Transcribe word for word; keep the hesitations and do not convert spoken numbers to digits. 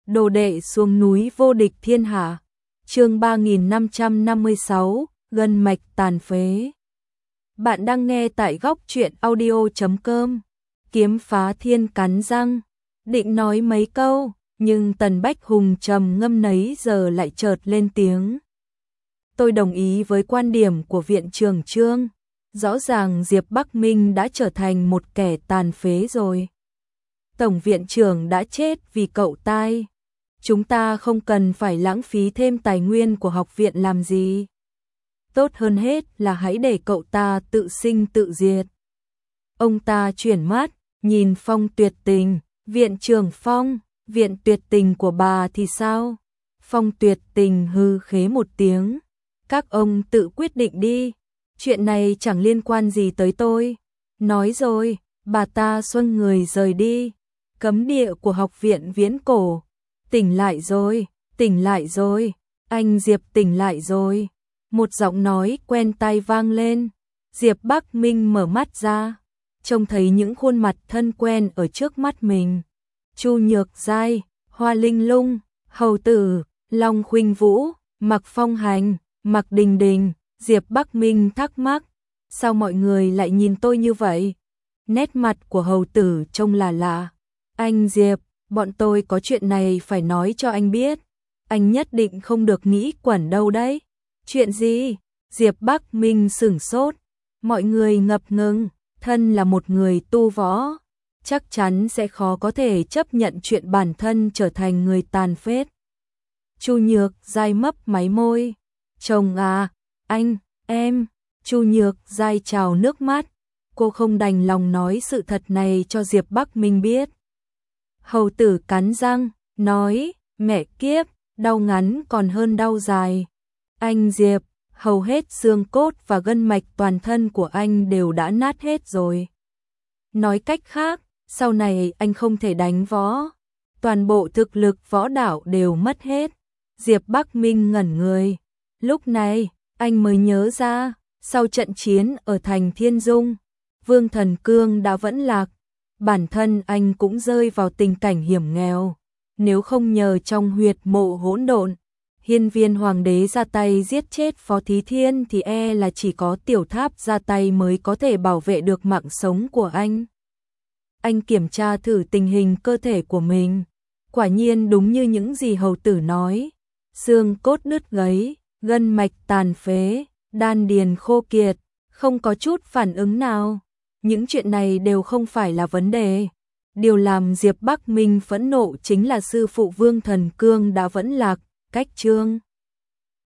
Đồ đệ xuống núi vô địch thiên hạ. Chương ba nghìn năm trăm năm mươi sáu, gân mạch tàn phế. Bạn đang nghe tại góc truyện audio chấm com. Kiếm phá thiên cắn răng, định nói mấy câu, nhưng Tần Bách Hùng trầm ngâm nấy giờ lại chợt lên tiếng. Tôi đồng ý với quan điểm của viện trưởng Trương. Rõ ràng Diệp Bắc Minh đã trở thành một kẻ tàn phế rồi. Tổng viện trưởng đã chết vì cậu tai. Chúng ta không cần phải lãng phí thêm tài nguyên của học viện làm gì. Tốt hơn hết là hãy để cậu ta tự sinh tự diệt. Ông ta chuyển mắt, nhìn Phong Tuyệt Tình. Viện trưởng Phong, viện tuyệt tình của bà thì sao? Phong Tuyệt Tình hư khế một tiếng. Các ông tự quyết định đi. Chuyện này chẳng liên quan gì tới tôi. Nói rồi, bà ta xoay người rời đi. Cấm địa của học viện viễn cổ. Tỉnh lại rồi, tỉnh lại rồi, anh Diệp tỉnh lại rồi. Một giọng nói quen tai vang lên. Diệp Bắc Minh mở mắt ra, trông thấy những khuôn mặt thân quen ở trước mắt mình. Chu Nhược Giai, Hoa Linh Lung, Hầu Tử, Long Khuynh Vũ, Mạc Phong Hành, Mạc Đình Đình. Diệp Bắc Minh thắc mắc, sao mọi người lại nhìn tôi như vậy? Nét mặt của Hầu Tử trông là lạ. Anh Diệp, bọn tôi có chuyện này phải nói cho anh biết. Anh nhất định không được nghĩ quẩn đâu đấy. Chuyện gì? Diệp Bắc Minh sửng sốt. Mọi người ngập ngừng, thân là một người tu võ, chắc chắn sẽ khó có thể chấp nhận chuyện bản thân trở thành người tàn phế. Chu Nhược Giai mấp máy môi. Chồng à, anh, em. Chu Nhược Giai trào nước mắt. Cô không đành lòng nói sự thật này cho Diệp Bắc Minh biết. Hầu Tử cắn răng, nói, mẹ kiếp, đau ngắn còn hơn đau dài. Anh Diệp, hầu hết xương cốt và gân mạch toàn thân của anh đều đã nát hết rồi. Nói cách khác, sau này anh không thể đánh võ. Toàn bộ thực lực võ đạo đều mất hết. Diệp Bắc Minh ngẩn người. Lúc này, anh mới nhớ ra, sau trận chiến ở thành Thiên Dung, Vương Thần Cương đã vẫn lạc. Bản thân anh cũng rơi vào tình cảnh hiểm nghèo. Nếu không nhờ trong huyệt mộ hỗn độn, Hiên Viên Hoàng đế ra tay giết chết Phó Thí Thiên thì e là chỉ có Tiểu Tháp ra tay mới có thể bảo vệ được mạng sống của anh. Anh kiểm tra thử tình hình cơ thể của mình. Quả nhiên đúng như những gì Hầu Tử nói. Xương cốt đứt gãy, gân mạch tàn phế, đan điền khô kiệt, không có chút phản ứng nào. Những chuyện này đều không phải là vấn đề. Điều làm Diệp Bắc Minh phẫn nộ chính là sư phụ Vương Thần Cương đã vẫn lạc, cách Trương